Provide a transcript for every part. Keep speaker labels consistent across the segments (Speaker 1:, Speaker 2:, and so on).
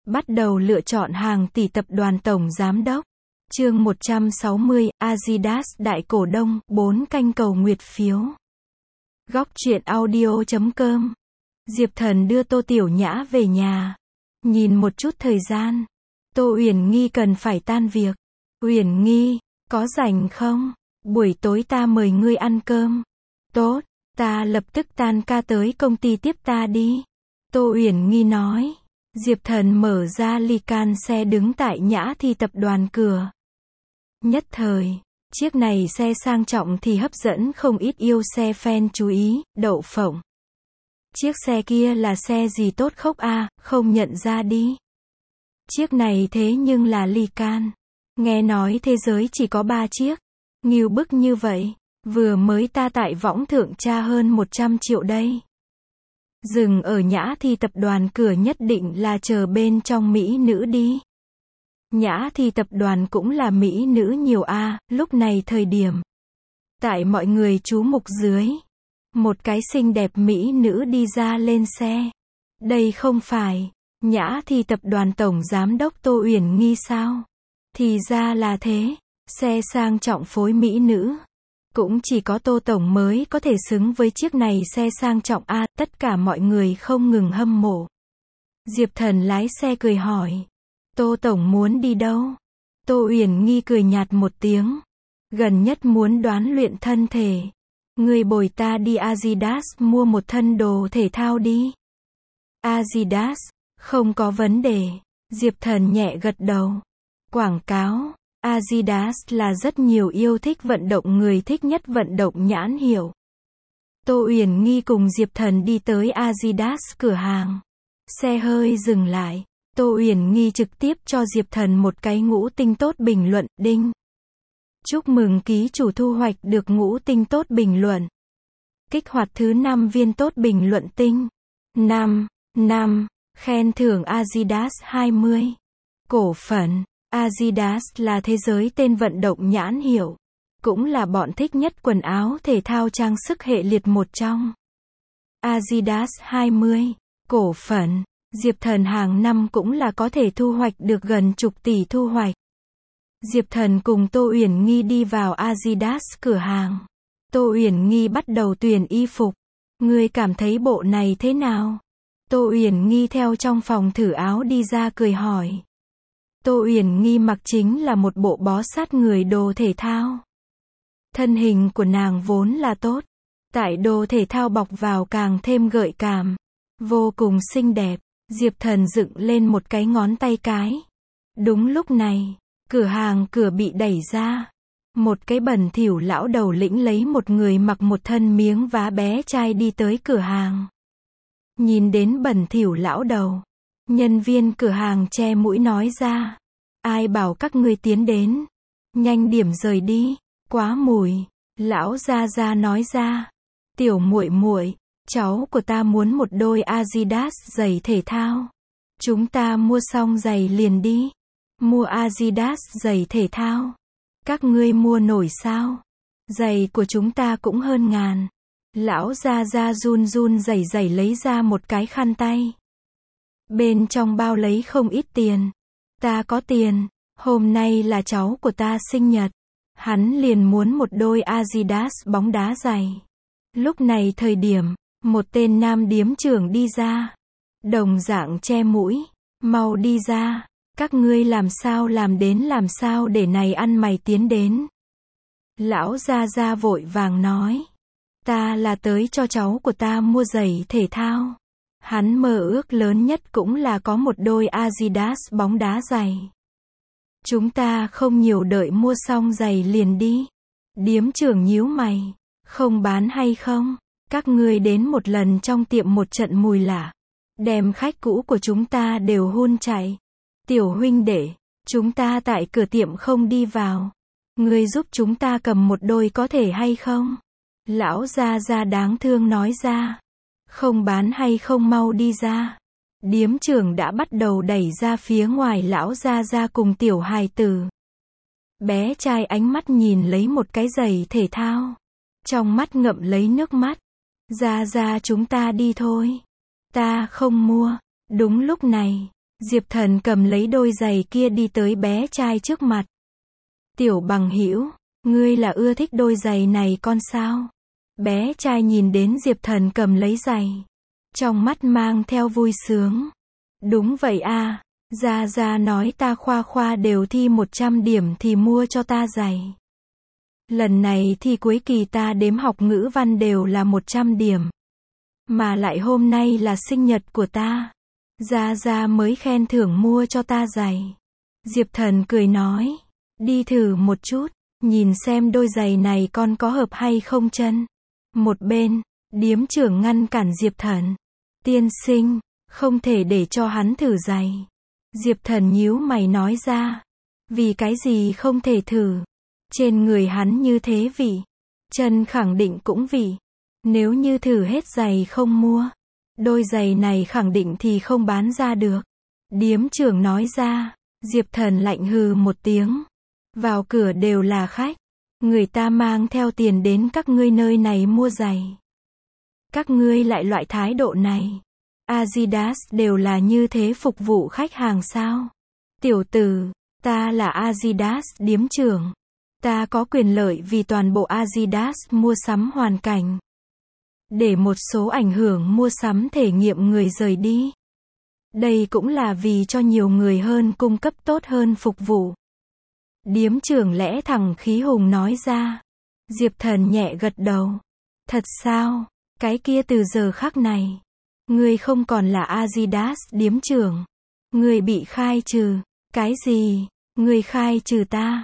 Speaker 1: Bắt đầu lựa chọn hàng tỷ tập đoàn tổng giám đốc. Chương 160, Adidas đại cổ đông, 4 kênh cầu nguyệt phiếu. Góc truyện audio.com. Diệp Thần đưa Tô Tiểu Nhã về nhà. Nhìn một chút thời gian. Tô Uyển Nghi cần phải tan việc. Uyển Nghi, có rảnh không? Buổi tối ta mời ngươi ăn cơm. Tốt, ta lập tức tan ca tới công ty tiếp ta đi. Tô Uyển Nghi nói. Diệp Thần mở ra ly can xe đứng tại Nhã Thi tập đoàn cửa. Nhất thời, chiếc này xe sang trọng thì hấp dẫn không ít yêu xe fan chú ý, đậu phộng. Chiếc xe kia là xe gì tốt khốc a, không nhận ra đi. Chiếc này thế nhưng là ly can. Nghe nói thế giới chỉ có 3 chiếc. Ngưu bức như vậy. Vừa mới ta tại võng thượng tra hơn 100 triệu đây. Dừng ở Nhã Thi tập đoàn cửa nhất định là chờ bên trong mỹ nữ đi. Nhã Thi tập đoàn cũng là mỹ nữ nhiều a, lúc này thời điểm. Tại mọi người chú mục dưới. Một cái xinh đẹp mỹ nữ đi ra lên xe. Đây không phải Nhã Thi tập đoàn tổng giám đốc Tô Uyển Nghi sao? Thì ra là thế, xe sang trọng phối mỹ nữ. Cũng chỉ có Tô Tổng mới có thể xứng với chiếc này xe sang trọng a, tất cả mọi người không ngừng hâm mộ. Diệp Thần lái xe cười hỏi. Tô Tổng muốn đi đâu? Tô Uyển Nghi cười nhạt một tiếng. Gần nhất muốn đoán luyện thân thể. Người bồi ta đi Adidas mua một thân đồ thể thao đi. Adidas, không có vấn đề. Diệp Thần nhẹ gật đầu. Quảng cáo. Adidas là rất nhiều yêu thích vận động người thích nhất vận động nhãn hiệu. Tô Uyển Nghi cùng Diệp Thần đi tới Adidas cửa hàng. Xe hơi dừng lại. Tô Uyển Nghi trực tiếp cho Diệp Thần một cái ngũ tinh tốt bình luận, đinh. Chúc mừng ký chủ thu hoạch được ngũ tinh tốt bình luận. Kích hoạt thứ 5 viên tốt bình luận tinh. 5. Khen thưởng Adidas 20. Cổ phần. Adidas là thế giới tên vận động nhãn hiệu. Cũng là bọn thích nhất quần áo thể thao trang sức hệ liệt một trong. Adidas 20. Cổ phần. Diệp Thần hàng năm cũng là có thể thu hoạch được gần chục tỷ thu hoạch. Diệp Thần cùng Tô Uyển Nghi đi vào Adidas cửa hàng. Tô Uyển Nghi bắt đầu tuyển y phục. Ngươi cảm thấy bộ này thế nào? Tô Uyển Nghi theo trong phòng thử áo đi ra cười hỏi. Tô Uyển Nghi mặc chính là một bộ bó sát người đồ thể thao. Thân hình của nàng vốn là tốt. Tại đồ thể thao bọc vào càng thêm gợi cảm. Vô cùng xinh đẹp. Diệp Thần dựng lên một cái ngón tay cái. Đúng lúc này, cửa hàng cửa bị đẩy ra. Một cái bẩn thỉu lão đầu lĩnh lấy một người mặc một thân miếng vá bé trai đi tới cửa hàng. Nhìn đến bẩn thỉu lão đầu. Nhân viên cửa hàng che mũi nói ra. Ai bảo các ngươi tiến đến. Nhanh điểm rời đi. Quá mùi. Lão gia gia nói ra. Tiểu muội muội, cháu của ta muốn một đôi Adidas giày thể thao. Chúng ta mua xong giày liền đi. Mua Adidas giày thể thao. Các ngươi mua nổi sao? Giày của chúng ta cũng hơn ngàn. Lão gia gia run run rẩy rẩy lấy ra một cái khăn tay. Bên trong bao lấy không ít tiền. Ta có tiền, hôm nay là cháu của ta sinh nhật. Hắn liền muốn một đôi Adidas bóng đá giày. Lúc này thời điểm, một tên nam điếm trưởng đi ra. Đồng dạng che mũi, mau đi ra, các ngươi làm sao để này ăn mày tiến đến. Lão gia gia vội vàng nói. Ta là tới cho cháu của ta mua giày thể thao. Hắn mơ ước lớn nhất cũng là có một đôi Adidas bóng đá giày. Chúng ta không nhiều đợi mua xong giày liền đi. Điếm trưởng nhíu mày. Không bán hay không? Các ngươi đến một lần trong tiệm một trận mùi lạ. Đem khách cũ của chúng ta đều hôn chạy. Tiểu huynh đệ, chúng ta tại cửa tiệm không đi vào. Ngươi giúp chúng ta cầm một đôi có thể hay không? Lão gia gia đáng thương nói ra. Không bán hay không mau đi ra. Điếm trưởng đã bắt đầu đẩy ra phía ngoài lão gia gia cùng tiểu hài tử. Bé trai ánh mắt nhìn lấy một cái giày thể thao. Trong mắt ngậm lấy nước mắt. Gia gia chúng ta đi thôi. Ta không mua. Đúng lúc này, Diệp Thần cầm lấy đôi giày kia đi tới bé trai trước mặt. Tiểu Bằng Hữu, ngươi là ưa thích đôi giày này con sao? Bé trai nhìn đến Diệp Thần cầm lấy giày, trong mắt mang theo vui sướng. Đúng vậy a, Gia Gia nói ta khoa khoa đều thi 100 điểm thì mua cho ta giày. Lần này thi cuối kỳ ta đếm học ngữ văn đều là 100 điểm. Mà lại hôm nay là sinh nhật của ta. Gia Gia mới khen thưởng mua cho ta giày. Diệp Thần cười nói, đi thử một chút, nhìn xem đôi giày này con có hợp hay không chân. Một bên, điếm trưởng ngăn cản Diệp Thần. Tiên sinh, không thể để cho hắn thử giày. Diệp Thần nhíu mày nói ra. Vì cái gì không thể thử? Trên người hắn như thế vị. Chân khẳng định cũng vị. Nếu như thử hết giày không mua, đôi giày này khẳng định thì không bán ra được. Điếm trưởng nói ra. Diệp Thần lạnh hừ một tiếng. Vào cửa đều là khách. Người ta mang theo tiền đến các ngươi nơi này mua giày. Các ngươi lại loại thái độ này. Adidas đều là như thế phục vụ khách hàng sao? Tiểu tử, ta là Adidas điếm trưởng. Ta có quyền lợi vì toàn bộ Adidas mua sắm hoàn cảnh. Để một số ảnh hưởng mua sắm thể nghiệm người rời đi. Đây cũng là vì cho nhiều người hơn cung cấp tốt hơn phục vụ. Điếm trưởng lẽ thẳng khí hùng nói ra. Diệp Thần nhẹ gật đầu. Thật sao? Cái kia từ giờ khắc này, ngươi không còn là Adidas điếm trưởng. Ngươi bị khai trừ. Cái gì? Ngươi khai trừ ta?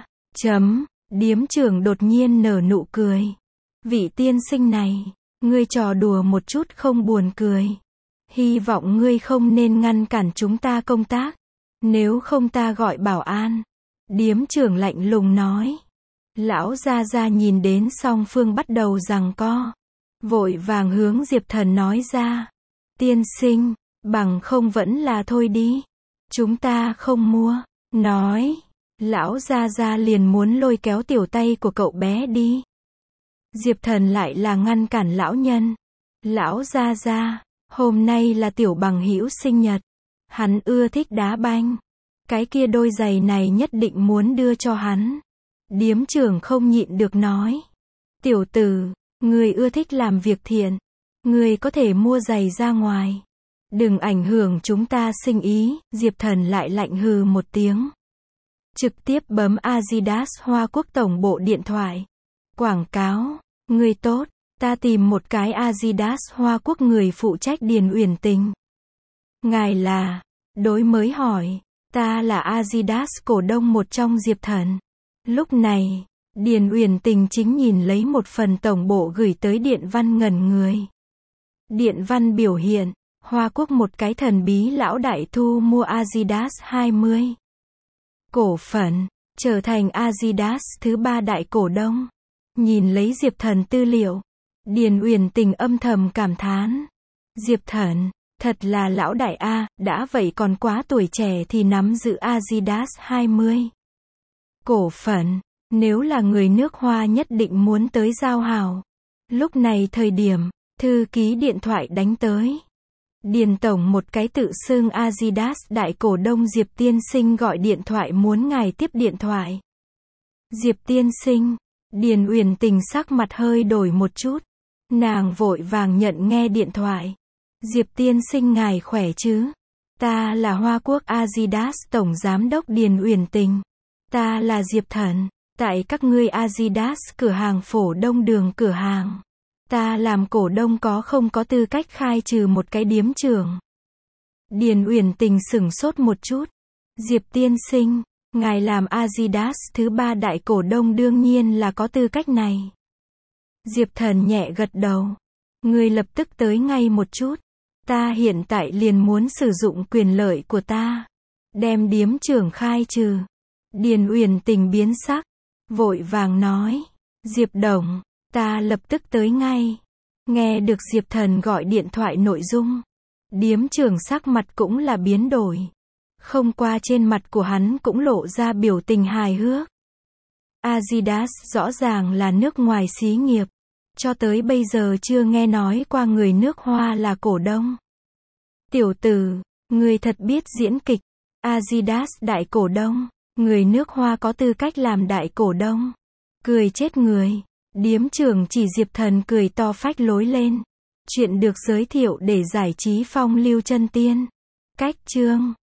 Speaker 1: Điếm trưởng đột nhiên nở nụ cười. Vị tiên sinh này, ngươi trò đùa một chút không buồn cười. Hy vọng ngươi không nên ngăn cản chúng ta công tác. Nếu không ta gọi bảo an. Điếm trưởng lạnh lùng nói. Lão Gia Gia nhìn đến song phương bắt đầu giằng co. Vội vàng hướng Diệp Thần nói ra. Tiên sinh, bằng không vẫn là thôi đi. Chúng ta không mua. Nói. Lão Gia Gia liền muốn lôi kéo tiểu tay của cậu bé đi. Diệp Thần lại là ngăn cản lão nhân. Lão Gia Gia, hôm nay là Tiểu Bằng Hữu sinh nhật. Hắn ưa thích đá banh. Cái kia đôi giày này nhất định muốn đưa cho hắn. Điếm trưởng không nhịn được nói. Tiểu tử, người ưa thích làm việc thiện. Người có thể mua giày ra ngoài. Đừng ảnh hưởng chúng ta sinh ý. Diệp Thần lại lạnh hừ một tiếng. Trực tiếp bấm Adidas Hoa Quốc tổng bộ điện thoại. Quảng cáo. Người tốt, ta tìm một cái Adidas Hoa Quốc người phụ trách Điền Uyển Tình. Ngài là? Đối mới hỏi. Ta là Adidas cổ đông một trong Diệp Thần. Lúc này, Điền Uyển Tình chính nhìn lấy một phần tổng bộ gửi tới điện văn ngẩn người. Điện văn biểu hiện, Hoa Quốc một cái thần bí lão đại thu mua Adidas 20 cổ phần, trở thành Adidas thứ 3 đại cổ đông. Nhìn lấy Diệp Thần tư liệu, Điền Uyển Tình âm thầm cảm thán. Diệp Thần, thật là lão đại a, đã vậy còn quá tuổi trẻ thì nắm giữ Adidas 20 cổ phần. Nếu là người nước Hoa nhất định muốn tới giao hảo. Lúc này thời điểm, thư ký điện thoại đánh tới. Điền tổng một cái tự xưng Adidas đại cổ đông Diệp tiên sinh gọi điện thoại muốn ngài tiếp điện thoại. Diệp tiên sinh, Điền Uyển Tình sắc mặt hơi đổi một chút. Nàng vội vàng nhận nghe điện thoại. Diệp tiên sinh ngài khỏe chứ? Ta là Hoa Quốc Adidas tổng giám đốc Điền Uyển Tình. Ta là Diệp Thần. Tại các ngươi Adidas cửa hàng Phổ Đông đường cửa hàng. Ta làm cổ đông có không có tư cách khai trừ một cái điếm trưởng. Điền Uyển Tình sửng sốt một chút. Diệp tiên sinh, ngài làm Adidas thứ 3 đại cổ đông đương nhiên là có tư cách này. Diệp Thần nhẹ gật đầu. Ngươi lập tức tới ngay một chút. Ta hiện tại liền muốn sử dụng quyền lợi của ta. Đem điếm trưởng khai trừ. Điền Uyển Tình biến sắc. Vội vàng nói. Diệp đồng, ta lập tức tới ngay. Nghe được Diệp Thần gọi điện thoại nội dung. Điếm trưởng sắc mặt cũng là biến đổi. Không qua trên mặt của hắn cũng lộ ra biểu tình hài hước. Adidas rõ ràng là nước ngoài xí nghiệp. Cho tới bây giờ chưa nghe nói qua người nước Hoa là cổ đông. Tiểu tử, Người thật biết diễn kịch. Adidas đại cổ đông. Người nước Hoa có tư cách làm đại cổ đông. Cười chết người. Điếm trưởng chỉ Diệp Thần cười to phách lối lên. Chuyện được giới thiệu để giải trí phong lưu chân tiên. Cách chương